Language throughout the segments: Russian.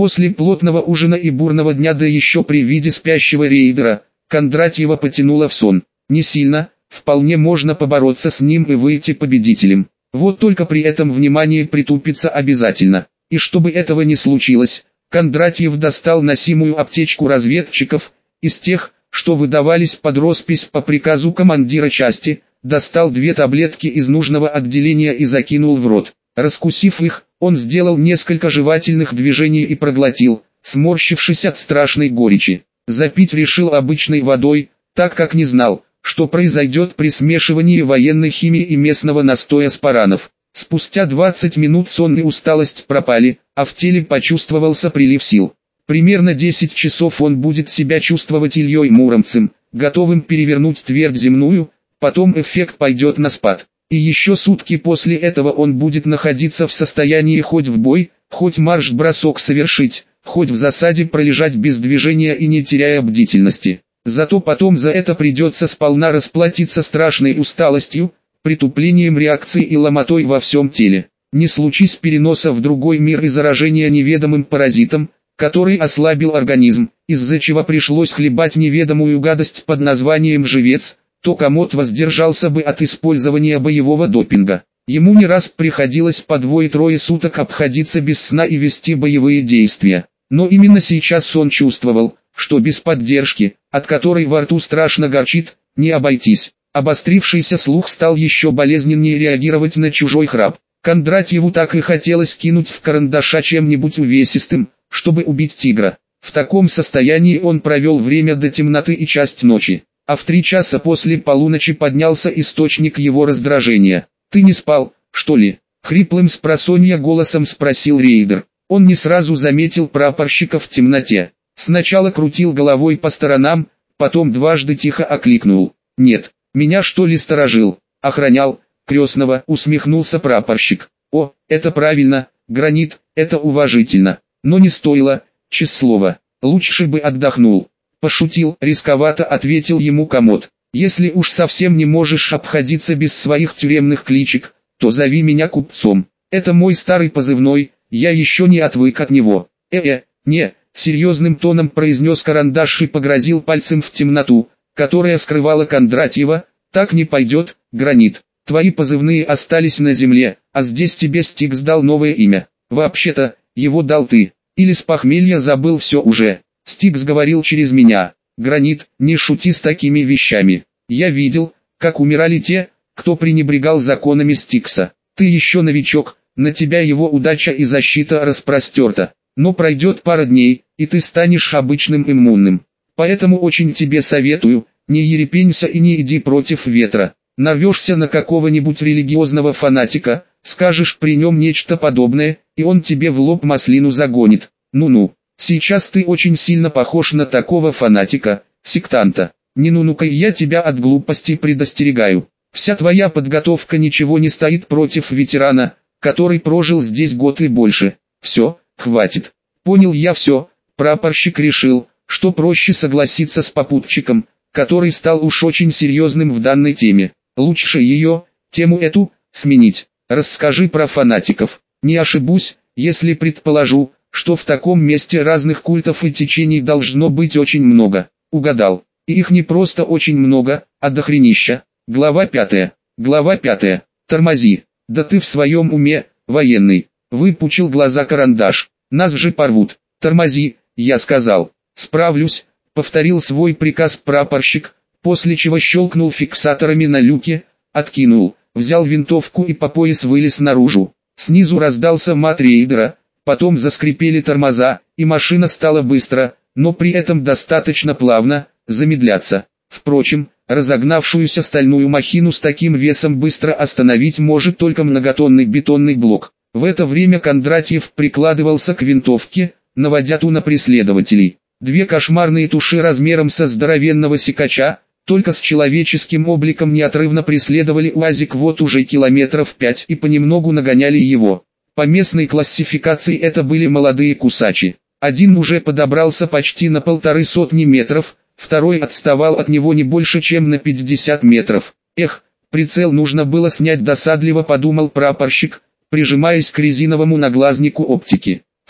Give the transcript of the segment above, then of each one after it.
После плотного ужина и бурного дня, да еще при виде спящего рейдера, Кондратьева потянуло в сон. Не сильно, вполне можно побороться с ним и выйти победителем. Вот только при этом внимание притупится обязательно. И чтобы этого не случилось, Кондратьев достал носимую аптечку разведчиков, из тех, что выдавались под роспись по приказу командира части, достал 2 таблетки из нужного отделения и закинул в рот. Раскусив их, он сделал несколько жевательных движений и проглотил, сморщившись от страшной горечи. Запить решил обычной водой, так как не знал, что произойдет при смешивании военной химии и местного настоя спаранов. Спустя 20 минут сон и усталость пропали, а в теле почувствовался прилив сил. Примерно 10 часов он будет себя чувствовать Ильей Муромцем, готовым перевернуть твердь земную, потом эффект пойдет на спад. И еще сутки после этого он будет находиться в состоянии хоть в бой, хоть марш-бросок совершить, хоть в засаде пролежать без движения и не теряя бдительности. Зато потом за это придется сполна расплатиться страшной усталостью, притуплением реакции и ломотой во всем теле. Не случись переноса в другой мир и заражения неведомым паразитом, который ослабил организм, из-за чего пришлось хлебать неведомую гадость под названием «живец», то Комод воздержался бы от использования боевого допинга. Ему не раз приходилось по 2-3 суток обходиться без сна и вести боевые действия. Но именно сейчас он чувствовал, что без поддержки, от которой во рту страшно горчит, не обойтись. Обострившийся слух стал еще болезненнее реагировать на чужой храп. Кондратьеву так и хотелось кинуть в карандаша чем-нибудь увесистым, чтобы убить тигра. В таком состоянии он провел время до темноты и часть ночи. А в 3 часа после полуночи поднялся источник его раздражения. «Ты не спал, что ли?» — хриплым спросонья голосом спросил рейдер. Он не сразу заметил прапорщика в темноте. Сначала крутил головой по сторонам, потом дважды тихо окликнул. «Нет, меня что ли сторожил? Охранял?» «Крестного», — усмехнулся прапорщик. «О, это правильно, Гранит, это уважительно. Но не стоило, честное слово, лучше бы отдохнул». «Пошутил», — рисковато ответил ему Комод. «Если уж совсем не можешь обходиться без своих тюремных кличек, то зови меня Купцом. Это мой старый позывной, я еще не отвык от него». Не», — серьезным тоном произнес Карандаш и погрозил пальцем в темноту, которая скрывала Кондратьева. «Так не пойдет, Гранит. Твои позывные остались на земле, а здесь тебе Стикс дал новое имя. Вообще-то, его дал ты. Или с похмелья забыл все уже?» «Стикс говорил через меня. Гранит, не шути с такими вещами. Я видел, как умирали те, кто пренебрегал законами Стикса. Ты еще новичок, на тебя его удача и защита распростерта. Но пройдет пара дней, и ты станешь обычным иммунным. Поэтому очень тебе советую, не ерепенься и не иди против ветра. Нарвешься на какого-нибудь религиозного фанатика, скажешь при нем нечто подобное, и он тебе в лоб маслину загонит. Ну-ну. Сейчас ты очень сильно похож на такого фанатика, сектанта. Не ну-ну-ка, я тебя от глупости предостерегаю. Вся твоя подготовка ничего не стоит против ветерана, который прожил здесь год и больше. Все, хватит. Понял я все. Прапорщик решил, что проще согласиться с попутчиком, который стал уж очень серьезным в данной теме. Лучше ее, тему эту, сменить. Расскажи про фанатиков. Не ошибусь, если предположу, что в таком месте разных культов и течений должно быть очень много. Угадал. И их не просто очень много, а дохренища. Глава 5. Глава 5. Тормози. Да ты в своем уме, военный. Выпучил глаза Карандаш. Нас же порвут. Тормози, я сказал. Справлюсь, повторил свой приказ прапорщик, после чего щелкнул фиксаторами на люке, откинул, взял винтовку и по пояс вылез наружу. Снизу раздался мат рейдера. Потом заскрипели тормоза, и машина стала быстро, но при этом достаточно плавно, замедляться. Впрочем, разогнавшуюся стальную махину с таким весом быстро остановить может только многотонный бетонный блок. В это время Кондратьев прикладывался к винтовке, наводя ту на преследователей. 2 кошмарные туши размером со здоровенного сикача, только с человеческим обликом неотрывно преследовали УАЗик вот уже километров 5 и понемногу нагоняли его. По местной классификации это были молодые кусачи. Один уже подобрался почти на 150 метров, второй отставал от него не больше чем на 50 метров. Эх, прицел нужно было снять, досадливо подумал прапорщик, прижимаясь к резиновому наглазнику оптики.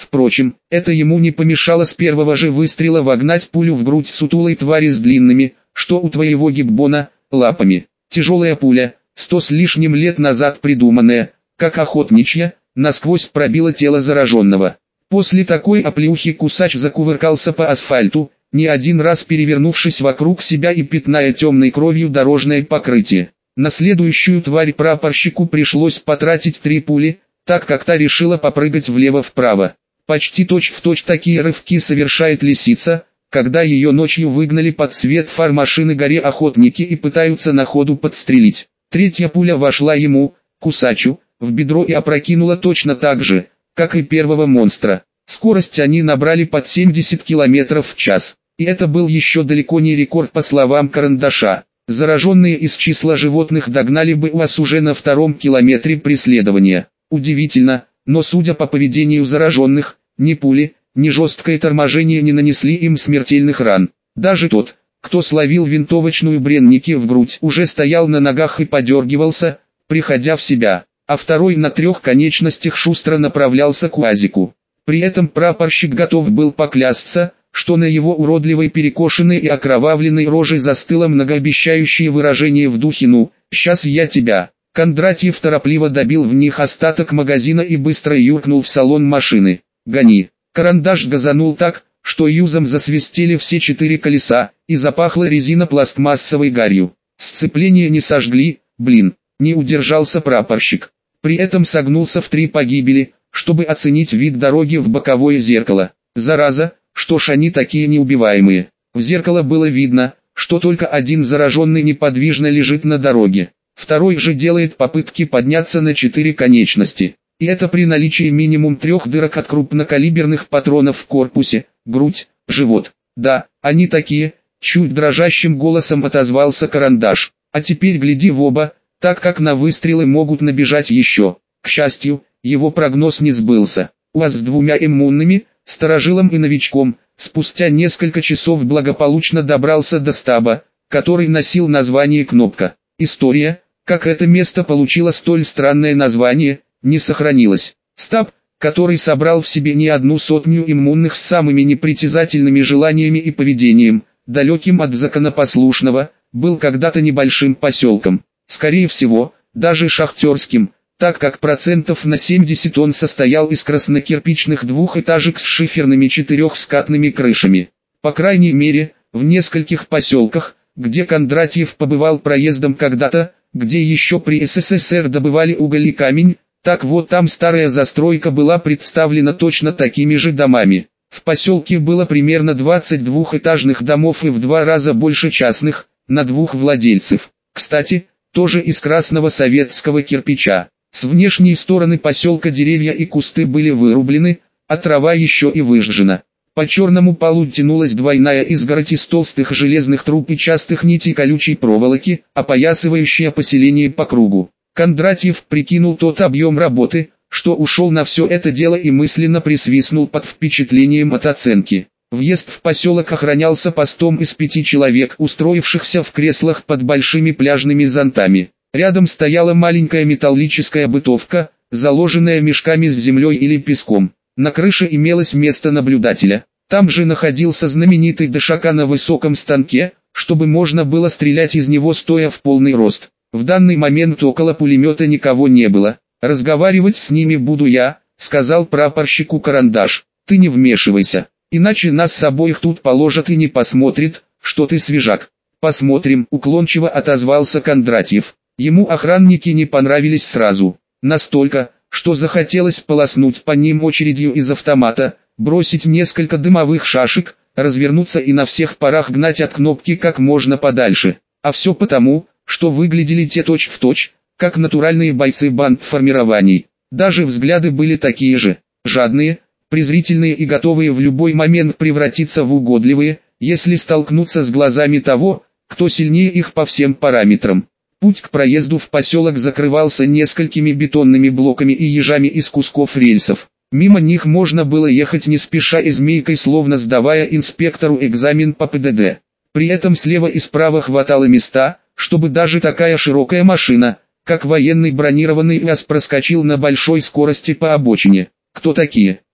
Впрочем, это ему не помешало с первого же выстрела вогнать пулю в грудь сутулой твари с длинными, что у твоего гиббона, лапами. Тяжелая пуля, 100 с лишним лет назад придуманная, как охотничья, насквозь пробила тело зараженного. После такой оплеухи кусач закувыркался по асфальту, не один раз перевернувшись вокруг себя и пятная темной кровью дорожное покрытие. На следующую тварь прапорщику пришлось потратить 3 пули, так как та решила попрыгать влево-вправо. Почти точь-в-точь такие рывки совершает лисица, когда ее ночью выгнали под свет фар машины горе охотники и пытаются на ходу подстрелить. Третья пуля вошла ему, кусачу, в бедро и опрокинула точно так же, как и первого монстра. Скорость они набрали под 70 км в час. И это был еще далеко не рекорд по словам Карандаша. Зараженные из числа животных догнали бы вас уже на 2-м километре преследования. Удивительно, но судя по поведению зараженных, ни пули, ни жесткое торможение не нанесли им смертельных ран. Даже тот, кто словил винтовочную Бренники в грудь, уже стоял на ногах и подергивался, приходя в себя, а второй на 3 конечностях шустро направлялся к УАЗику. При этом прапорщик готов был поклясться, что на его уродливой перекошенной и окровавленной роже застыло многообещающее выражение в духе «ну, сейчас я тебя». Кондратьев торопливо добил в них остаток магазина и быстро юркнул в салон машины. «Гони!» Карандаш газанул так, что юзом засвистели все 4 колеса, и запахло резина пластмассовой гарью. Сцепление не сожгли, блин, не удержался прапорщик. При этом согнулся в 3 погибели, чтобы оценить вид дороги в боковое зеркало. Зараза, что ж они такие неубиваемые. В зеркало было видно, что только один зараженный неподвижно лежит на дороге. Второй же делает попытки подняться на 4 конечности. И это при наличии минимум 3 дырок от крупнокалиберных патронов в корпусе, грудь, живот. Да, они такие, чуть дрожащим голосом отозвался Карандаш. А теперь гляди в оба, так как на выстрелы могут набежать еще. К счастью, его прогноз не сбылся. УАЗ с 2 иммунными, старожилом и новичком, спустя несколько часов благополучно добрался до стаба, который носил название «Кнопка». История, как это место получило столь странное название, не сохранилась. Стаб, который собрал в себе не одну сотню иммунных с самыми непритязательными желаниями и поведением, далеким от законопослушного, был когда-то небольшим поселком. Скорее всего, даже шахтерским, так как процентов на 70 он состоял из краснокирпичных двухэтажек с шиферными 4-скатными крышами. По крайней мере, в нескольких поселках, где Кондратьев побывал проездом когда-то, где еще при СССР добывали уголь и камень, так вот там старая застройка была представлена точно такими же домами. В поселке было примерно 20 двухэтажных домов и в 2 раза больше частных, на 2 владельцев. Кстати, тоже из красного советского кирпича. С внешней стороны поселка деревья и кусты были вырублены, а трава еще и выжжена. По черному полу тянулась двойная изгородь из толстых железных труб и частых нитей колючей проволоки, опоясывающая поселение по кругу. Кондратьев прикинул тот объем работы, что ушел на все это дело и мысленно присвистнул под впечатлением от оценки. Въезд в поселок охранялся постом из 5 человек, устроившихся в креслах под большими пляжными зонтами. Рядом стояла маленькая металлическая бытовка, заложенная мешками с землей или песком. На крыше имелось место наблюдателя. Там же находился знаменитый ДШК на высоком станке, чтобы можно было стрелять из него стоя в полный рост. В данный момент около пулемета никого не было. «Разговаривать с ними буду я», — сказал прапорщику Карандаш. «Ты не вмешивайся, иначе нас с обоих тут положат и не посмотрит, что ты свежак». «Посмотрим», — уклончиво отозвался Кондратьев. Ему охранники не понравились сразу. Настолько, что захотелось полоснуть по ним очередью из автомата, бросить несколько дымовых шашек, развернуться и на всех парах гнать от Кнопки как можно подальше. А все потому, что выглядели те точь-в-точь, как натуральные бойцы бандформирований. Даже взгляды были такие же, жадные, презрительные и готовые в любой момент превратиться в угодливые, если столкнуться с глазами того, кто сильнее их по всем параметрам. Путь к проезду в поселок закрывался несколькими бетонными блоками и ежами из кусков рельсов. Мимо них можно было ехать не спеша и змейкой, словно сдавая инспектору экзамен по ПДД. При этом слева и справа хватало места, чтобы даже такая широкая машина, как военный бронированный УАЗ, проскочил на большой скорости по обочине. «Кто такие?»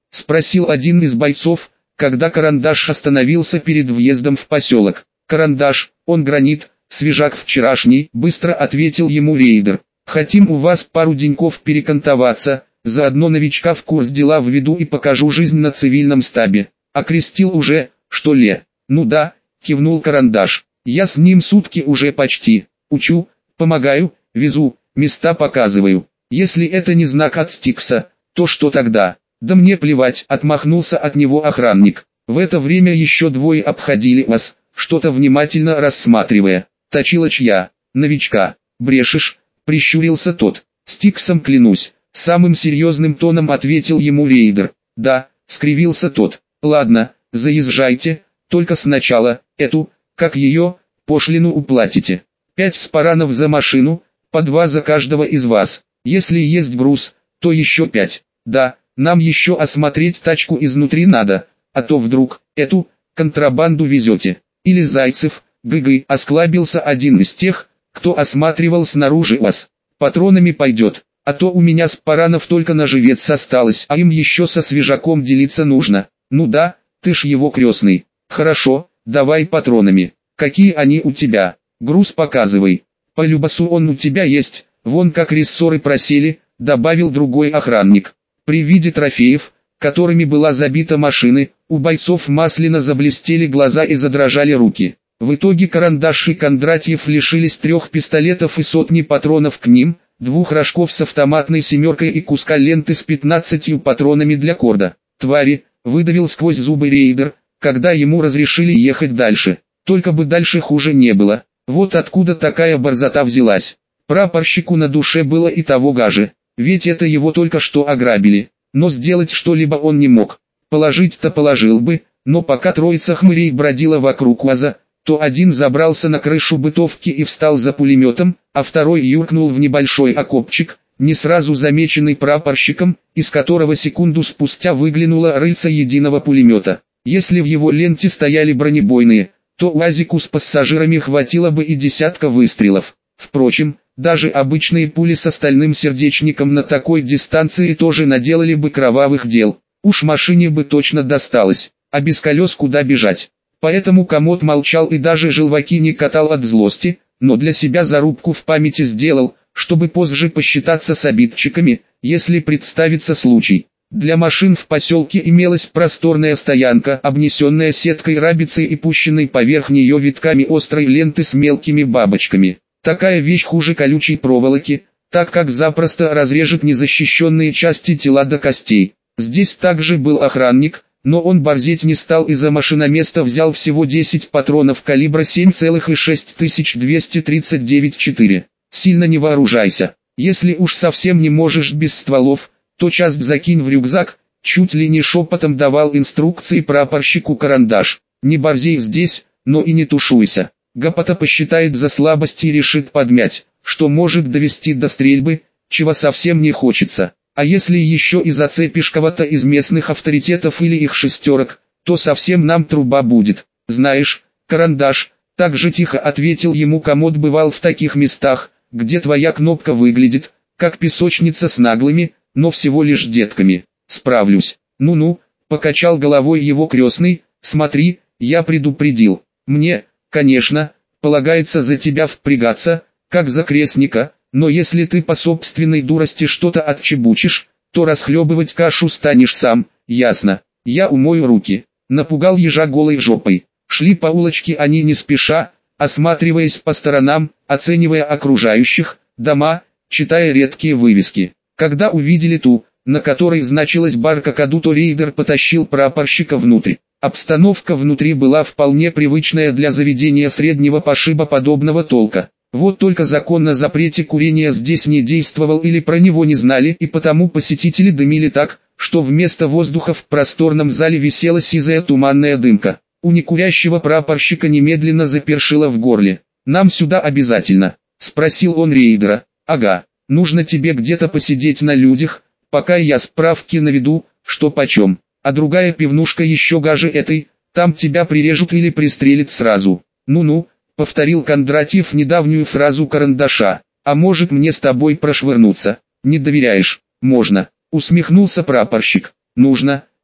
Спросил один из бойцов, когда Карандаш остановился перед въездом в поселок. Карандаш, он гранит, свежак вчерашний, быстро ответил ему рейдер. Хотим у вас пару деньков перекантоваться, заодно новичка в курс дела введу и покажу жизнь на цивильном стабе. Окрестил уже, что ли? Ну да, кивнул Карандаш. Я с ним сутки уже почти. Учу, помогаю, везу, места показываю. Если это не знак от Стикса, то что тогда? Да мне плевать, отмахнулся от него охранник. В это время еще двое обходили вас, что-то внимательно рассматривая. Точилоч я, новичка, брешешь, прищурился тот. Стиксом клянусь, самым серьезным тоном ответил ему рейдер. Да, скривился тот. Ладно, заезжайте, только сначала, эту, как ее, пошлину уплатите. 5 спаранов за машину, по 2 за каждого из вас. Если есть груз, то еще 5. Да, нам еще осмотреть тачку изнутри надо, а то вдруг, эту, контрабанду везете. Или Зайцев, гы-гы, осклабился один из тех, кто осматривал снаружи вас. Патронами пойдет, а то у меня спаранов только на живец осталось, а им еще со свежаком делиться нужно. Ну да, ты ж его крестный. Хорошо, давай патронами. Какие они у тебя? Груз показывай. По любасу он у тебя есть, вон как рессоры просели, добавил другой охранник. При виде трофеев, которыми была забита машина, у бойцов масляно заблестели глаза и задрожали руки. В итоге Карандаш и Кондратьев лишились 3 пистолетов и сотни патронов к ним, 2 рожков с автоматной семеркой и куска ленты с 15 патронами для корда. Твари, выдавил сквозь зубы рейдер, когда ему разрешили ехать дальше. Только бы дальше хуже не было. Вот откуда такая борзота взялась. Прапорщику на душе было и того гаже, ведь это его только что ограбили. Но сделать что-либо он не мог. Положить-то положил бы, но пока троица хмырей бродила вокруг УАЗа, то один забрался на крышу бытовки и встал за пулеметом, а второй юркнул в небольшой окопчик, не сразу замеченный прапорщиком, из которого секунду спустя выглянула рыльца единого пулемета. Если в его ленте стояли бронебойные, то УАЗику с пассажирами хватило бы и десятка выстрелов. Впрочем, даже обычные пули с стальным сердечником на такой дистанции тоже наделали бы кровавых дел. Уж машине бы точно досталось, а без колес куда бежать. Поэтому Комод молчал и даже желваки не катал от злости, но для себя зарубку в памяти сделал, чтобы позже посчитаться с обидчиками, если представится случай. Для машин в поселке имелась просторная стоянка, обнесенная сеткой рабицы и пущенной поверх нее витками острой ленты с мелкими бабочками. Такая вещь хуже колючей проволоки, так как запросто разрежет незащищенные части тела до костей. Здесь также был охранник, но он борзеть не стал и за машиноместа взял всего 10 патронов калибра 7,6239-4. Сильно не вооружайся. Если уж совсем не можешь без стволов, то часть закинь в рюкзак, чуть ли не шепотом давал инструкции прапорщику Карандаш. Не борзей здесь, но и не тушуйся. Гопота посчитает за слабость и решит подмять, что может довести до стрельбы, чего совсем не хочется. А если еще и зацепишь кого-то из местных авторитетов или их шестерок, то совсем нам труба будет. Знаешь, Карандаш, так же тихо ответил ему Комод, бывал в таких местах, где твоя кнопка выглядит, как песочница с наглыми, но всего лишь детками. Справлюсь. Ну-ну, покачал головой его крестный, смотри, я предупредил. Мне, конечно, полагается за тебя впрягаться, как за крестника, но если ты по собственной дурости что-то отчебучишь, то расхлебывать кашу станешь сам, ясно. Я умою руки. Напугал ежа голой жопой. Шли по улочке они не спеша, осматриваясь по сторонам, оценивая окружающих, дома, читая редкие вывески. Когда увидели ту, на которой значилась бар Какаду, то рейдер потащил прапорщика внутрь. Обстановка внутри была вполне привычная для заведения среднего пошиба подобного толка. Вот только закон о запрете курения здесь не действовал или про него не знали, и потому посетители дымили так, что вместо воздуха в просторном зале висела сизая туманная дымка. У некурящего прапорщика немедленно запершило в горле. «Нам сюда обязательно?» — спросил он рейдера. «Ага, нужно тебе где-то посидеть на людях, пока я справки наведу, что почем. А другая пивнушка еще гаже этой, там тебя прирежут или пристрелят сразу». «Ну-ну», — повторил Кондратьев недавнюю фразу Карандаша. «А может мне с тобой прошвырнуться? Не доверяешь?» «Можно», — усмехнулся прапорщик. «Нужно»,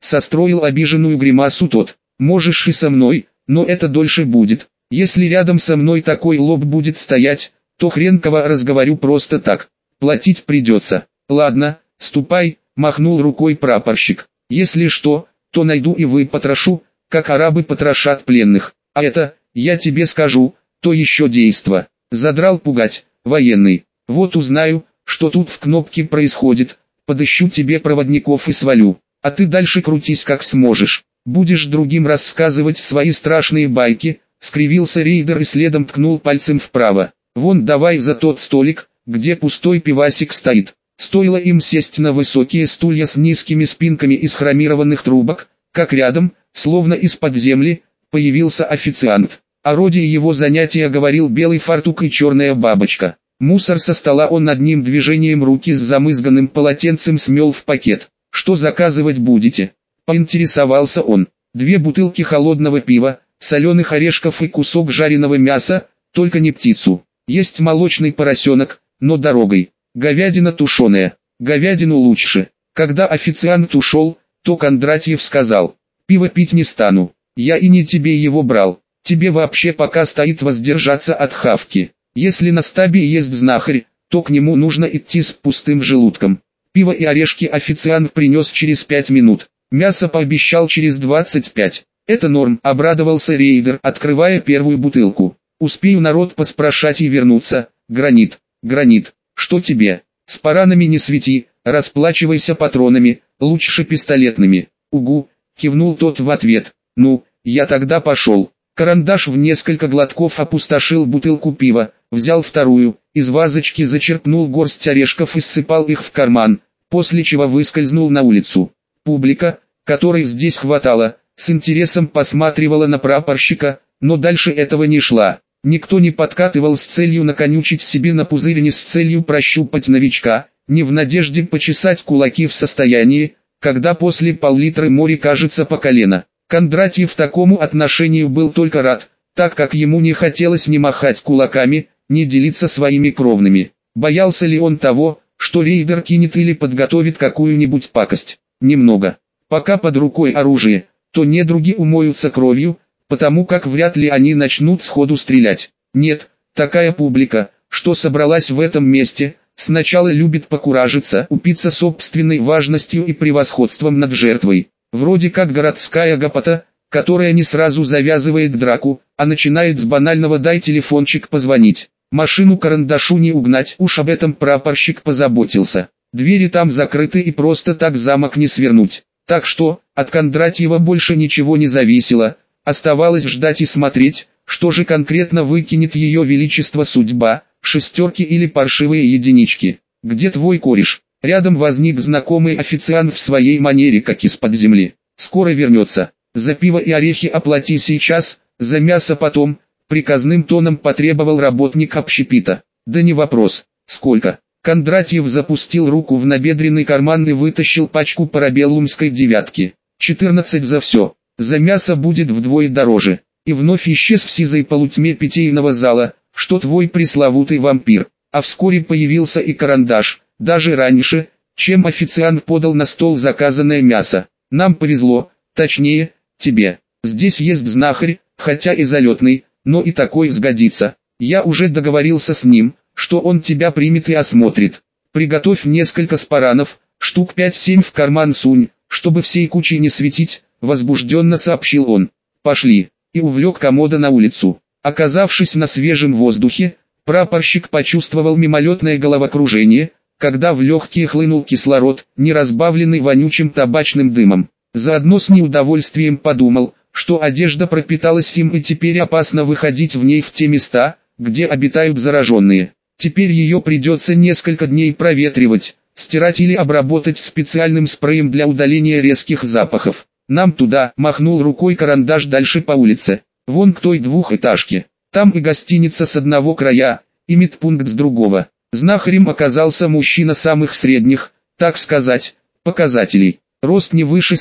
состроил обиженную гримасу тот. Можешь и со мной, но это дольше будет. Если рядом со мной такой лоб будет стоять, то хрен кого разговорю просто так. Платить придется. Ладно, ступай, махнул рукой прапорщик. Если что, то найду и выпотрошу, как арабы потрошат пленных. А это, я тебе скажу, то еще действо. Задрал пугать, военный. Вот узнаю, что тут в кнопке происходит, подыщу тебе проводников и свалю. А ты дальше крутись как сможешь. Будешь другим рассказывать свои страшные байки, скривился рейдер и следом ткнул пальцем вправо. Вон давай за тот столик, где пустой пивасик стоит. Стоило им сесть на высокие стулья с низкими спинками из хромированных трубок, как рядом, словно из-под земли, появился официант. О роде его занятия говорил белый фартук и черная бабочка. Мусор со стола он одним движением руки с замызганным полотенцем смел в пакет. «Что заказывать будете?» — поинтересовался он. «2 бутылки холодного пива, соленых орешков и кусок жареного мяса, только не птицу. Есть молочный поросенок, но дорогой. Говядина тушеная. Говядину лучше». Когда официант ушел, то Кондратьев сказал: «Пиво пить не стану. Я и не тебе его брал. Тебе вообще пока стоит воздержаться от хавки. Если на стабе есть знахарь, то к нему нужно идти с пустым желудком». Пиво и орешки официант принес через 5 минут. Мясо пообещал через 25. «Это норм», — обрадовался рейдер, открывая первую бутылку. «Успею народ поспрашать и вернуться. Гранит, гранит, что тебе? С паранами не свети, расплачивайся патронами, лучше пистолетными». «Угу», — кивнул тот в ответ. «Ну, я тогда пошел». Карандаш в несколько глотков опустошил бутылку пива, взял вторую, из вазочки зачерпнул горсть орешков и ссыпал их в карман, после чего выскользнул на улицу. Публика, которой здесь хватало, с интересом посматривала на прапорщика, но дальше этого не шла. Никто не подкатывал с целью наконючить себе на пузырь, не с целью прощупать новичка, не в надежде почесать кулаки в состоянии, когда после пол-литра море кажется по колено. Кондратьев такому отношению был только рад, так как ему не хотелось ни махать кулаками, ни делиться своими кровными. Боялся ли он того, что рейдер кинет или подготовит какую-нибудь пакость? Немного. Пока под рукой оружие, то недруги умоются кровью, потому как вряд ли они начнут сходу стрелять. Нет, такая публика, что собралась в этом месте, сначала любит покуражиться, упиться собственной важностью и превосходством над жертвой. Вроде как городская гопота, которая не сразу завязывает драку, а начинает с банального «дай телефончик позвонить». Машину карандашу не угнать, уж об этом прапорщик позаботился. Двери там закрыты и просто так замок не свернуть. Так что, от Кондратьева больше ничего не зависело, оставалось ждать и смотреть, что же конкретно выкинет ее величество судьба, шестерки или паршивые единички. «Где твой кореш?» Рядом возник знакомый официант в своей манере, как из-под земли. «Скоро вернется. За пиво и орехи оплати сейчас, за мясо потом», приказным тоном потребовал работник общепита. «Да не вопрос. Сколько?» Кондратьев запустил руку в набедренный карман и вытащил пачку парабеллумской девятки. 14 за все. За мясо будет вдвое дороже. И вновь исчез в сизой полутьме питейного зала, что твой пресловутый вампир. А вскоре появился и карандаш. Даже раньше, чем официант подал на стол заказанное мясо. «Нам повезло, точнее, тебе. Здесь есть знахарь, хотя и залетный, но и такой сгодится. Я уже договорился с ним, что он тебя примет и осмотрит. Приготовь несколько спаранов, штук 5-7 в карман сунь, чтобы всей кучей не светить», возбужденно сообщил он. «Пошли», и увлек комода на улицу. Оказавшись на свежем воздухе, прапорщик почувствовал мимолетное головокружение, когда в легкие хлынул кислород, не разбавленный вонючим табачным дымом. Заодно с неудовольствием подумал, что одежда пропиталась им и теперь опасно выходить в ней в те места, где обитают зараженные. Теперь ее придется несколько дней проветривать, стирать или обработать специальным спреем для удаления резких запахов. «Нам туда», — махнул рукой карандаш дальше по улице. «Вон к той двухэтажке. Там и гостиница с одного края, и медпункт с другого». Знахарем оказался мужчина самых средних, так сказать, показателей. Рост не выше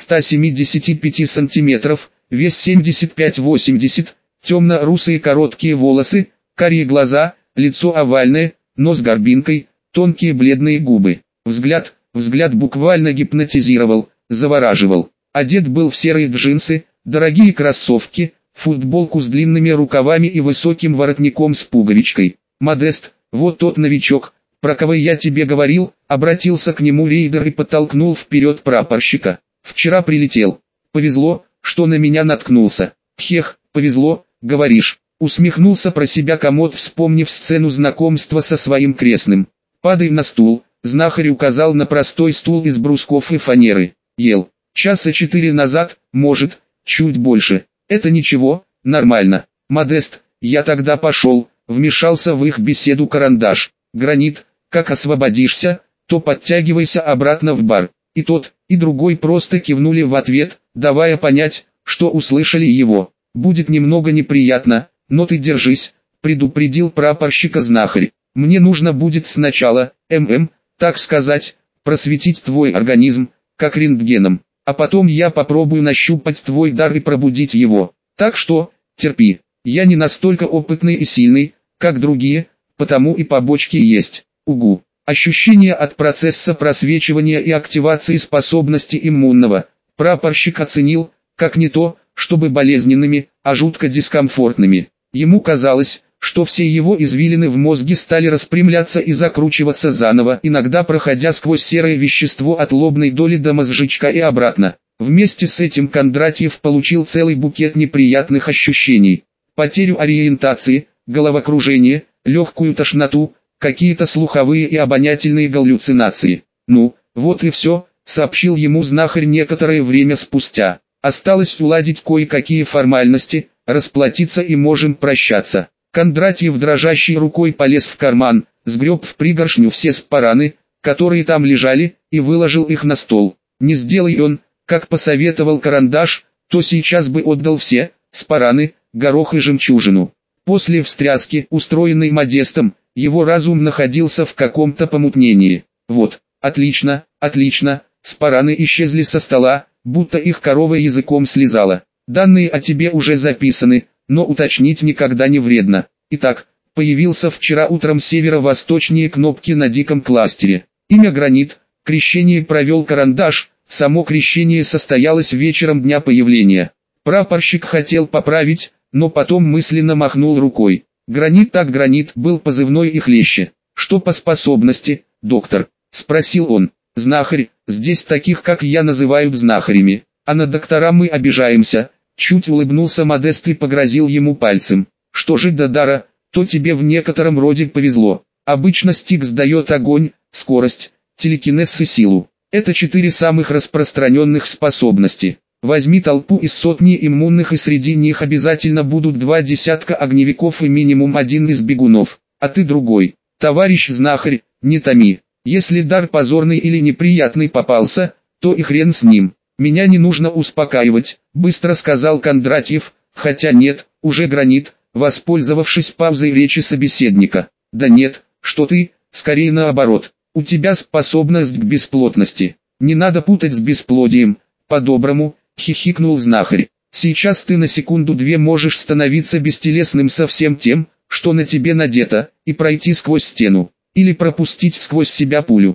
175 сантиметров, вес 75-80, темно-русые короткие волосы, карие глаза, лицо овальное, нос горбинкой, тонкие бледные губы. Взгляд буквально гипнотизировал, завораживал. Одет был в серые джинсы, дорогие кроссовки, футболку с длинными рукавами и высоким воротником с пуговичкой. «Модест, вот тот новичок, про кого я тебе говорил», обратился к нему рейдер и подтолкнул вперед прапорщика. «Вчера прилетел. Повезло, что на меня наткнулся». «Хех, повезло, говоришь», усмехнулся про себя комод, вспомнив сцену знакомства со своим крестным. «Падай на стул», знахарь указал на простой стул из брусков и фанеры. «Ел. Часа 4 назад, может, чуть больше. Это ничего, нормально. Модест, я тогда пошел», вмешался в их беседу Карандаш. «Гранит, как освободишься, то подтягивайся обратно в бар». И тот, и другой просто кивнули в ответ, давая понять, что услышали его. «Будет немного неприятно, но ты держись», предупредил прапорщика знахарь. «Мне нужно будет сначала, так сказать, просветить твой организм, как рентгеном, а потом я попробую нащупать твой дар и пробудить его. Так что, терпи, я не настолько опытный и сильный, как другие, потому и побочки есть. Угу». Ощущение от процесса просвечивания и активации способности иммунного прапорщик оценил, как не то, чтобы болезненными, а жутко дискомфортными. Ему казалось, что все его извилины в мозге стали распрямляться и закручиваться заново, иногда проходя сквозь серое вещество от лобной доли до мозжечка и обратно. Вместе с этим Кондратьев получил целый букет неприятных ощущений. Потерю ориентации, головокружение, легкую тошноту, какие-то слуховые и обонятельные галлюцинации. «Ну, вот и все», сообщил ему знахарь некоторое время спустя. «Осталось уладить кое-какие формальности, расплатиться и можем прощаться». Кондратьев дрожащей рукой полез в карман, сгреб в пригоршню все спараны, которые там лежали, и выложил их на стол. Не сделай он, как посоветовал Карандаш, то сейчас бы отдал все спараны, горох и жемчужину. После встряски, устроенной Модестом, его разум находился в каком-то помутнении. «Вот, отлично, отлично», спараны исчезли со стола, будто их корова языком слезала. «Данные о тебе уже записаны, но уточнить никогда не вредно. Итак, появился вчера утром северо-восточнее кнопки на диком кластере. Имя Гранит, крещение провел Карандаш, само крещение состоялось вечером дня появления». Прапорщик хотел поправить, но потом мысленно махнул рукой. «Гранит так Гранит» был позывной и хлеще. «Что по способности, доктор?» — спросил он. «Знахарь, здесь таких как я называют знахарями, а на доктора мы обижаемся». Чуть улыбнулся Модест и погрозил ему пальцем. «Что же до дара, то тебе в некотором роде повезло. Обычно Стикс дает огонь, скорость, телекинез и силу. Это 4 самых распространенных способности. Возьми толпу из сотни иммунных, и среди них обязательно будут 2 десятка огневиков и минимум 1 из бегунов. А ты другой. Товарищ знахарь, не томи. Если дар позорный или неприятный попался, то и хрен с ним. Меня не нужно успокаивать», — быстро сказал Кондратьев, хотя нет, уже Гранит, воспользовавшись паузой речи собеседника. «Да нет, что ты, скорее наоборот. У тебя способность к бесплотности. Не надо путать с бесплодием, по-доброму», — хихикнул знахарь. «Сейчас ты на секунду-две можешь становиться бестелесным со всем тем, что на тебе надето, и пройти сквозь стену, или пропустить сквозь себя пулю».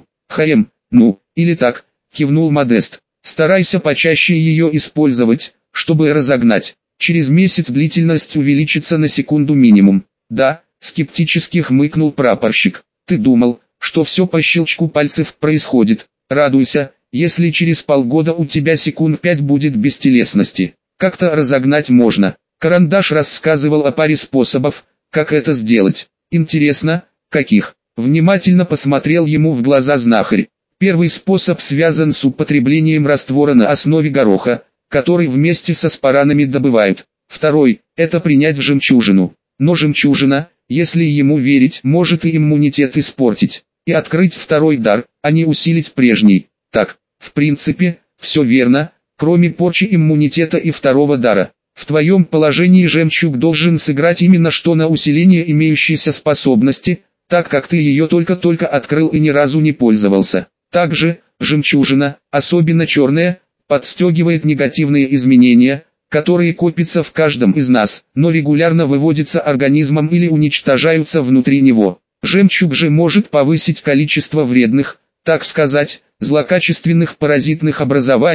«Ну, или так», — кивнул Модест. «Старайся почаще ее использовать, чтобы разогнать. Через месяц длительность увеличится на секунду минимум». «Да», — скептически хмыкнул прапорщик. «Ты думал, что все по щелчку пальцев происходит? Радуйся, если через полгода у тебя секунд 5 будет бестелесности. Как-то разогнать можно». Карандаш рассказывал о паре способов, как это сделать. «Интересно, каких?» Внимательно посмотрел ему в глаза знахарь. Первый способ связан с употреблением раствора на основе гороха, который вместе со спаранами добывают. Второй – это принять жемчужину. Но жемчужина, если ему верить, может и иммунитет испортить, и открыть второй дар, а не усилить прежний. Так, в принципе, все верно, кроме порчи иммунитета и второго дара. В твоем положении жемчуг должен сыграть именно что на усиление имеющейся способности, так как ты ее только-только открыл и ни разу не пользовался. Также, жемчужина, особенно черная, подстегивает негативные изменения, которые копятся в каждом из нас, но регулярно выводятся организмом или уничтожаются внутри него. Жемчуг же может повысить количество вредных, так сказать, злокачественных паразитных образований,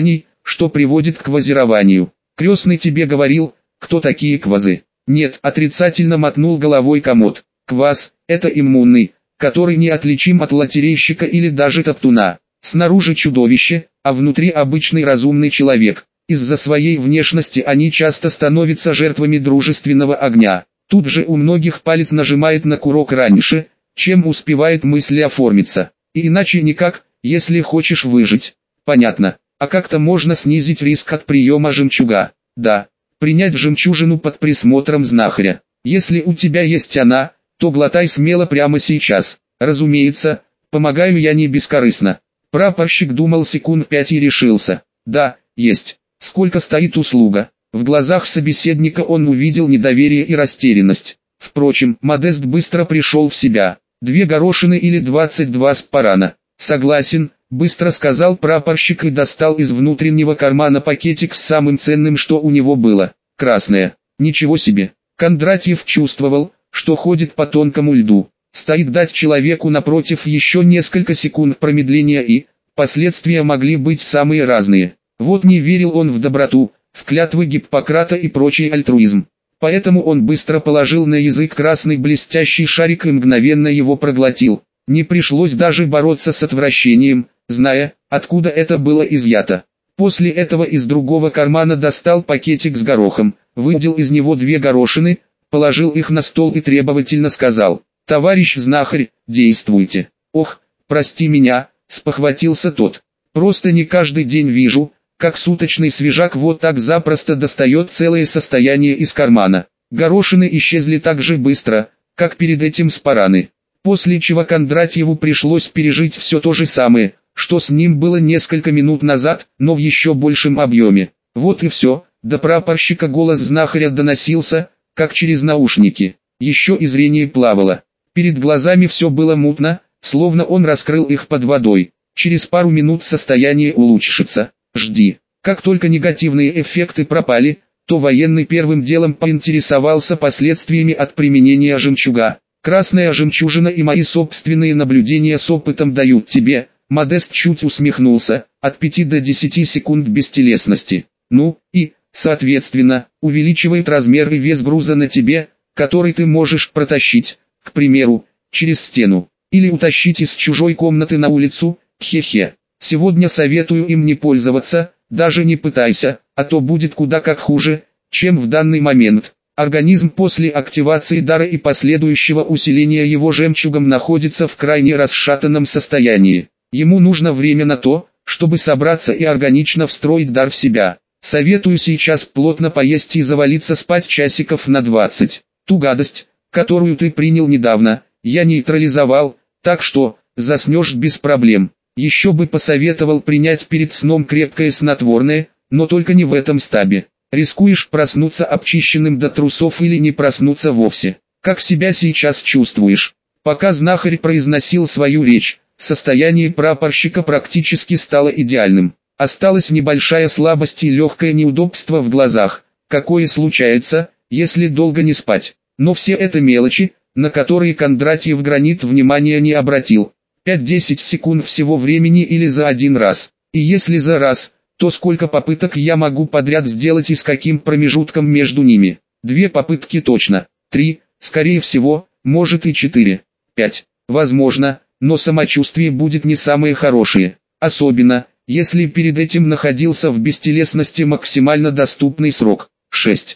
что приводит к квазированию. Крестный тебе говорил, кто такие квазы? Нет, отрицательно мотнул головой комод. Кваз – это иммунный, который неотличим от лотерейщика или даже топтуна. Снаружи чудовище, а внутри обычный разумный человек. Из-за своей внешности они часто становятся жертвами дружественного огня. Тут же у многих палец нажимает на курок раньше, чем успевает мысли оформиться. И иначе никак, если хочешь выжить. Понятно. А как-то можно снизить риск от приема жемчуга. Да, принять жемчужину под присмотром знахаря. Если у тебя есть она, то глотай смело прямо сейчас. Разумеется, помогаю я не бескорыстно. Прапорщик думал секунд 5 и решился. Да, есть. Сколько стоит услуга? В глазах собеседника он увидел недоверие и растерянность. Впрочем, Модест быстро пришел в себя. 2 горошины или 22 спарана. Согласен, быстро сказал прапорщик и достал из внутреннего кармана пакетик с самым ценным, что у него было. Красное. Ничего себе. Кондратьев чувствовал, что ходит по тонкому льду. Стоит дать человеку напротив еще несколько секунд промедления и последствия могли быть самые разные. Вот не верил он в доброту, в клятвы Гиппократа и прочий альтруизм. Поэтому он быстро положил на язык красный блестящий шарик и мгновенно его проглотил. Не пришлось даже бороться с отвращением, зная, откуда это было изъято. После этого из другого кармана достал пакетик с горохом, выудил из него 2 горошины, положил их на стол и требовательно сказал: «Товарищ знахарь, действуйте». «Ох, прости меня», — спохватился тот. «Просто не каждый день вижу, как суточный свежак вот так запросто достает целое состояние из кармана». Горошины исчезли так же быстро, как перед этим спараны. После чего Кондратьеву пришлось пережить все то же самое, что с ним было несколько минут назад, но в еще большем объеме. Вот и все. До прапорщика голос знахаря доносился, как через наушники. Еще и зрение плавало. Перед глазами все было мутно, словно он раскрыл их под водой. Через пару минут состояние улучшится. Жди. Как только негативные эффекты пропали, то военный первым делом поинтересовался последствиями от применения жемчуга. «Красная жемчужина и мои собственные наблюдения с опытом дают тебе», Модест чуть усмехнулся, «от 5 до 10 секунд бестелесности. Ну, и, соответственно, увеличивает размер и вес груза на тебе, который ты можешь протащить, к примеру, через стену, или утащить из чужой комнаты на улицу, хе-хе. Сегодня советую им не пользоваться, даже не пытайся, а то будет куда как хуже, чем в данный момент». Организм после активации дара и последующего усиления его жемчугом находится в крайне расшатанном состоянии. Ему нужно время на то, чтобы собраться и органично встроить дар в себя. Советую сейчас плотно поесть и завалиться спать часиков на 20. Ту гадость, которую ты принял недавно, я нейтрализовал, так что заснешь без проблем. Еще бы посоветовал принять перед сном крепкое снотворное, но только не в этом стабе. Рискуешь проснуться обчищенным до трусов или не проснуться вовсе. Как себя сейчас чувствуешь? Пока знахарь произносил свою речь, состояние прапорщика практически стало идеальным. Осталась небольшая слабость и легкое неудобство в глазах, какое случается, если долго не спать. Но все это мелочи, на которые Кондратьев Гранит внимания не обратил. 5-10 секунд всего времени или за один раз. И если за раз, то сколько попыток я могу подряд сделать и с каким промежутком между ними? 2 попытки точно, 3, скорее всего, может и 4, 5, возможно, но самочувствие будет не самое хорошее. Особенно, если перед этим находился в бестелесности максимально доступный срок. 6.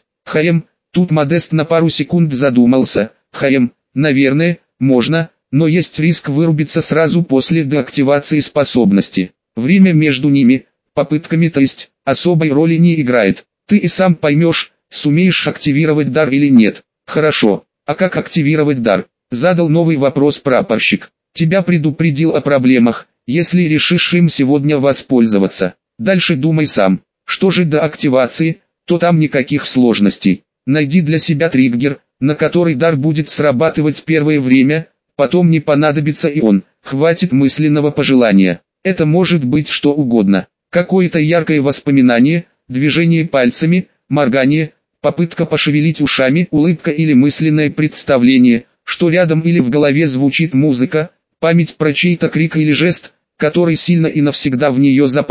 Тут Модест на пару секунд задумался. Наверное, можно, но есть риск вырубиться сразу после деактивации способности. Время между ними, попытками, то есть, особой роли не играет. Ты и сам поймешь, сумеешь активировать дар или нет. Хорошо, а как активировать дар? Задал новый вопрос прапорщик. Тебя предупредил о проблемах, если решишь им сегодня воспользоваться. Дальше думай сам. Что же до активации, то там никаких сложностей. Найди для себя триггер, на который дар будет срабатывать первое время, потом не понадобится и он. Хватит мысленного пожелания. Это может быть что угодно. Какое-то яркое воспоминание, движение пальцами, моргание, попытка пошевелить ушами, улыбка или мысленное представление, что рядом или в голове звучит музыка, память про чей-то крик или жест, который сильно и навсегда в нее запал.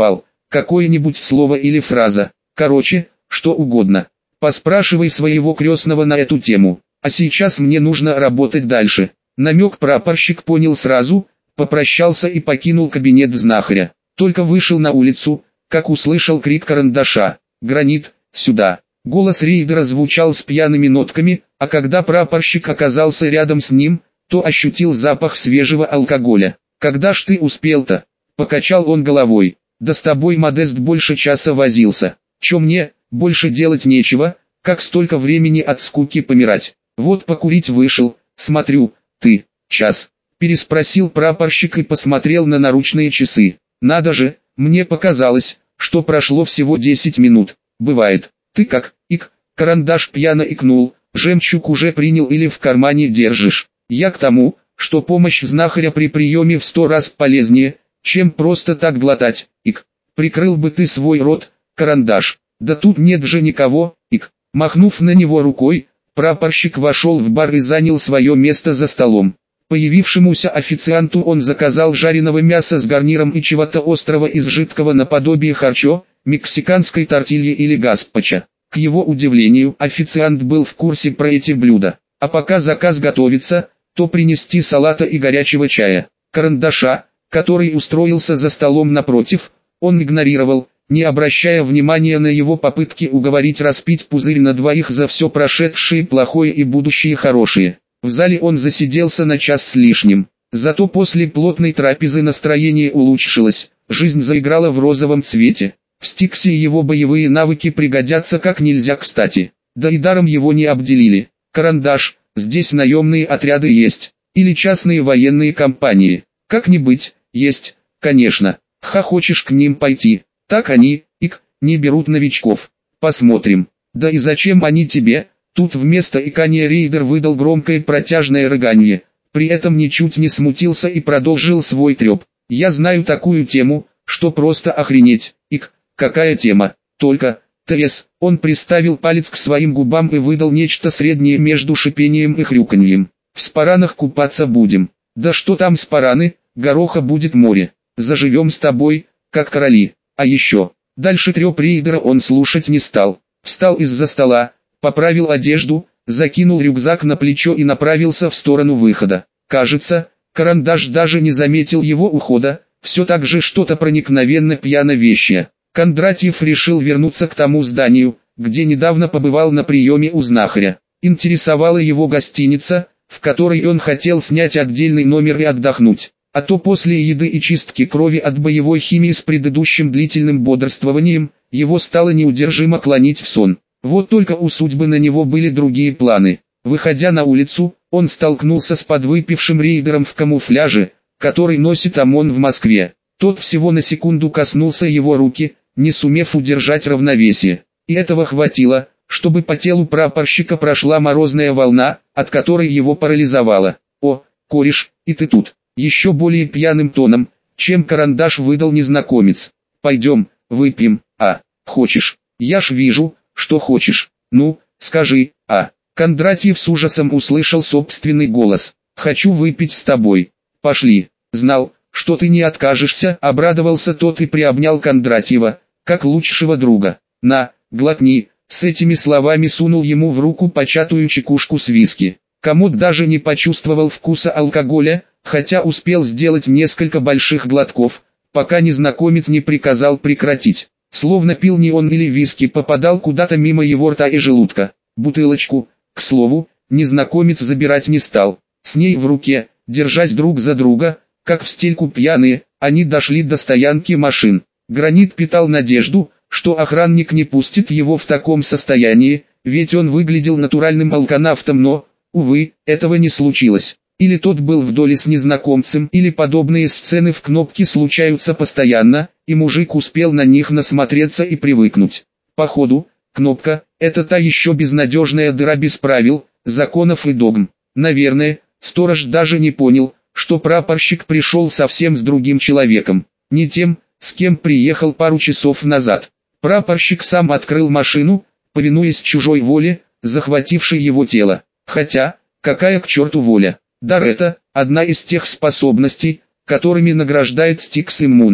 какое-нибудь слово или фраза. Короче, что угодно. Поспрашивай своего крестного на эту тему. А сейчас мне нужно работать дальше. Намек прапорщик понял сразу, попрощался и покинул кабинет знахаря. Только вышел на улицу, как услышал крик карандаша. «Гранит, сюда!» Голос рейдера звучал с пьяными нотками, а когда прапорщик оказался рядом с ним, то ощутил запах свежего алкоголя. «Когда ж ты успел-то?» — покачал он головой. «Да с тобой, Модест, больше часа возился. Чё мне, больше делать нечего, как столько времени от скуки помирать. Вот покурить вышел, смотрю, ты, час». Переспросил прапорщик и посмотрел на наручные часы. «Надо же, мне показалось, что прошло всего 10 минут. Бывает. Ты как, ик?» Карандаш пьяно икнул. «Жемчуг уже принял или в кармане держишь?» «Я к тому, что помощь знахаря при приеме в 100 раз полезнее, чем просто так глотать, ик. Прикрыл бы ты свой рот, Карандаш. Да тут нет же никого, ик». Махнув на него рукой, прапорщик вошел в бар и занял свое место за столом. Появившемуся официанту он заказал жареного мяса с гарниром и чего-то острого из жидкого наподобие харчо, мексиканской тортильи или гаспачо. К его удивлению, официант был в курсе про эти блюда. А пока заказ готовится, то принести салата и горячего чая. Карандаша, который устроился за столом напротив, он игнорировал, не обращая внимания на его попытки уговорить распить пузырь на двоих за все прошедшее плохое и будущее хорошее. В зале он засиделся на час с лишним. Зато после плотной трапезы настроение улучшилось, жизнь заиграла в розовом цвете. В Стиксе его боевые навыки пригодятся как нельзя кстати. Да и даром его не обделили. «Карандаш, здесь наемные отряды есть, или частные военные компании?» «Как-нибудь, есть, конечно. Хочешь к ним пойти?» «Так они, не берут новичков. Посмотрим». «Да и зачем они тебе?» Тут вместо икания рейдер выдал громкое протяжное рыганье. При этом ничуть не смутился и продолжил свой треп. «Я знаю такую тему, что просто охренеть. Какая тема? Только, ТС». Он приставил палец к своим губам и выдал нечто среднее между шипением и хрюканьем. «В спаранах купаться будем». «Да что там спараны, гороха будет море. Заживем с тобой, как короли». А еще. Дальше треп рейдера он слушать не стал. Встал из-за стола, поправил одежду, закинул рюкзак на плечо и направился в сторону выхода. Кажется, Карандаш даже не заметил его ухода, все так же что-то проникновенно пьяно вещее. Кондратьев решил вернуться к тому зданию, где недавно побывал на приеме у знахаря. Интересовала его гостиница, в которой он хотел снять отдельный номер и отдохнуть. А то после еды и чистки крови от боевой химии с предыдущим длительным бодрствованием, его стало неудержимо клонить в сон. Вот только у судьбы на него были другие планы. Выходя на улицу, он столкнулся с подвыпившим рейдером в камуфляже, который носит ОМОН в Москве. Тот всего на секунду коснулся его руки, не сумев удержать равновесие. И этого хватило, чтобы по телу прапорщика прошла морозная волна, от которой его парализовало. «О, кореш, и ты тут!» Еще более пьяным тоном, чем Карандаш, выдал незнакомец. «Пойдем, выпьем, хочешь?» «Я ж вижу, что хочешь. Ну, скажи, Кондратьев с ужасом услышал собственный голос. «Хочу выпить с тобой. Пошли». «Знал, что ты не откажешься», — обрадовался тот и приобнял Кондратьева, как лучшего друга. «На, глотни». С этими словами сунул ему в руку початую чекушку с виски. Комод даже не почувствовал вкуса алкоголя, хотя успел сделать несколько больших глотков, пока незнакомец не приказал прекратить. Словно пил не он или виски попадал куда-то мимо его рта и желудка. Бутылочку, к слову, незнакомец забирать не стал. С ней в руке, держась друг за друга, как в стельку пьяные, они дошли до стоянки машин. Гранит питал надежду, что охранник не пустит его в таком состоянии, ведь он выглядел натуральным алканавтом, но, увы, этого не случилось. Или тот был в доле с незнакомцем, или подобные сцены в Кнопке случаются постоянно, и мужик успел на них насмотреться и привыкнуть. Походу, Кнопка – это та еще безнадежная дыра без правил, законов и догм. Наверное, сторож даже не понял, что прапорщик пришел совсем с другим человеком, не тем, с кем приехал пару часов назад. Прапорщик сам открыл машину, повинуясь чужой воле, захватившей его тело. Хотя, какая к черту воля? Дар — это одна из тех способностей, которыми награждает Стикс иммунных.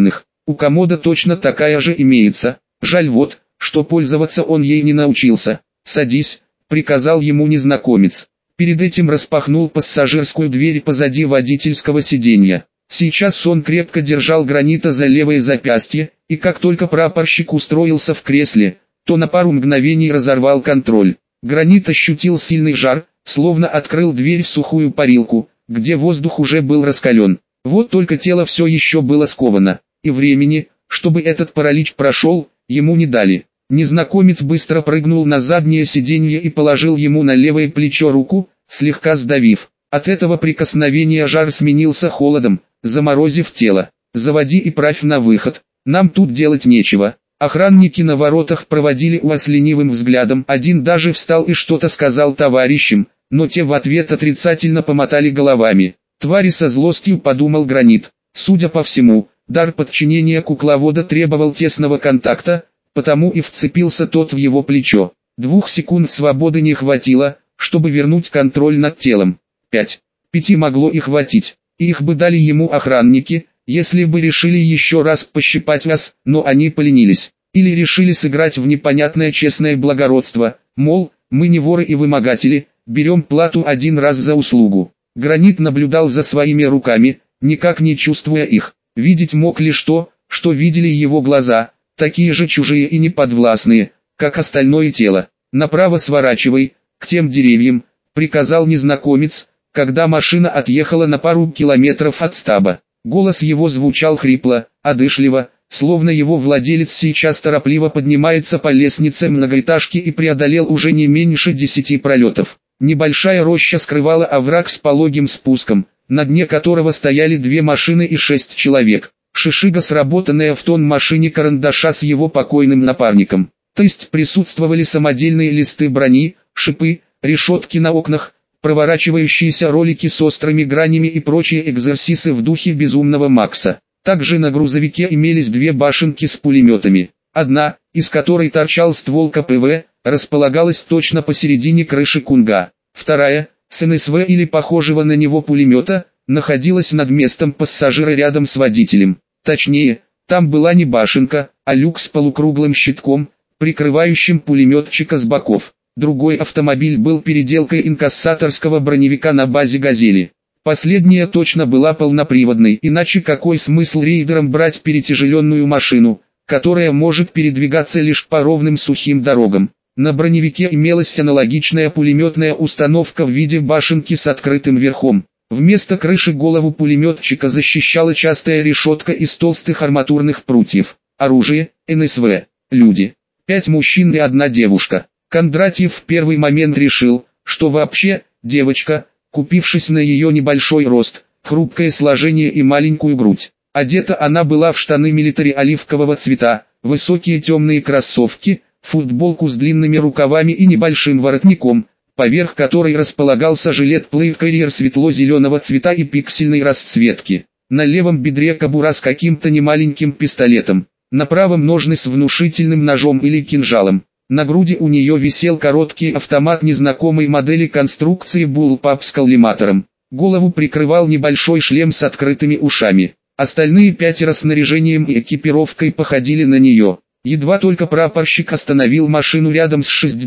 У комода точно такая же имеется. Жаль вот, что пользоваться он ей не научился. «Садись», — приказал ему незнакомец. Перед этим распахнул пассажирскую дверь позади водительского сиденья. Сейчас он крепко держал Гранита за левое запястье, и как только прапорщик устроился в кресле, то на пару мгновений разорвал контроль. Гранит ощутил сильный жар, словно открыл дверь в сухую парилку, где воздух уже был раскален. Вот только тело все еще было сковано, и времени, чтобы этот паралич прошел, ему не дали. Незнакомец быстро прыгнул на заднее сиденье и положил ему на левое плечо руку, слегка сдавив. От этого прикосновения жар сменился холодом, заморозив тело. «Заводи и правь на выход, нам тут делать нечего». Охранники на воротах проводили Уаз ленивым взглядом, один даже встал и что-то сказал товарищам, но те в ответ отрицательно помотали головами. «Твари», со злостью подумал Гранит. Судя по всему, дар подчинения кукловода требовал тесного контакта, потому и вцепился тот в его плечо. 2 секунд свободы не хватило, чтобы вернуть контроль над телом. 5 могло и хватить, и их бы дали ему охранники, если бы решили еще раз пощипать вас, но они поленились. Или решили сыграть в непонятное честное благородство, мол, мы не воры и вымогатели, берем плату один раз за услугу. Гранит наблюдал за своими руками, никак не чувствуя их. Видеть мог лишь то, что видели его глаза, такие же чужие и неподвластные, как остальное тело. «Направо сворачивай, к тем деревьям», — приказал незнакомец, когда машина отъехала на пару километров от стаба. Голос его звучал хрипло, одышливо, словно его владелец сейчас торопливо поднимается по лестнице многоэтажки и преодолел уже не меньше 10 пролетов. Небольшая роща скрывала овраг с пологим спуском, на дне которого стояли 2 машины и 6 человек. Шишига, сработанная в тон машине карандаша с его покойным напарником. То есть присутствовали самодельные листы брони, шипы, решетки на окнах, проворачивающиеся ролики с острыми гранями и прочие экзерсисы в духе безумного Макса. Также на грузовике имелись 2 башенки с пулеметами. Одна, из которой торчал ствол КПВ, располагалась точно посередине крыши Кунга. Вторая, с НСВ или похожего на него пулемета, находилась над местом пассажира рядом с водителем. Точнее, там была не башенка, а люк с полукруглым щитком, прикрывающим пулеметчика с боков. Другой автомобиль был переделкой инкассаторского броневика на базе «Газели». Последняя точно была полноприводной, иначе какой смысл рейдерам брать перетяжеленную машину, которая может передвигаться лишь по ровным сухим дорогам. На броневике имелась аналогичная пулеметная установка в виде башенки с открытым верхом. Вместо крыши голову пулеметчика защищала частая решетка из толстых арматурных прутьев. Оружие, НСВ, люди. 5 мужчин и 1 девушка. Кондратьев в первый момент решил, что вообще, девочка, купившись на ее небольшой рост, хрупкое сложение и маленькую грудь. Одета она была в штаны милитари оливкового цвета, высокие темные кроссовки, футболку с длинными рукавами и небольшим воротником, поверх которой располагался жилет Play Carrier светло-зеленого цвета и пиксельной расцветки. На левом бедре кобура с каким-то немаленьким пистолетом, на правом ножны с внушительным ножом или кинжалом. На груди у нее висел короткий автомат незнакомой модели конструкции Bullpup с коллиматором. Голову прикрывал небольшой шлем с открытыми ушами. Остальные 5 снаряжением и экипировкой походили на нее. Едва только прапорщик остановил машину рядом с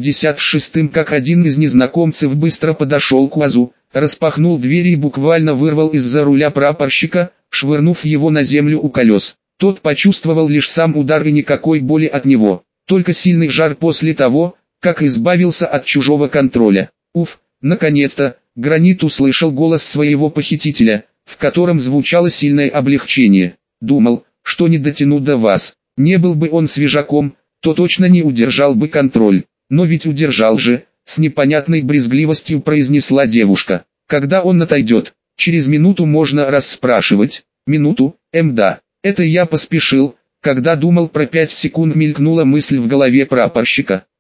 66-м, как один из незнакомцев быстро подошел к УАЗу, распахнул двери и буквально вырвал из-за руля прапорщика, швырнув его на землю у колес. Тот почувствовал лишь сам удар и никакой боли от него. Только сильный жар после того, как избавился от чужого контроля. Уф, наконец-то, Гранит услышал голос своего похитителя, в котором звучало сильное облегчение. Думал, что не дотяну до вас. Не был бы он свежаком, то точно не удержал бы контроль. Но ведь удержал же, с непонятной брезгливостью произнесла девушка. Когда он отойдет, через минуту можно расспрашивать. Минуту, да, это я поспешил. Когда думал про 5 секунд, мелькнула мысль в голове прапорщика.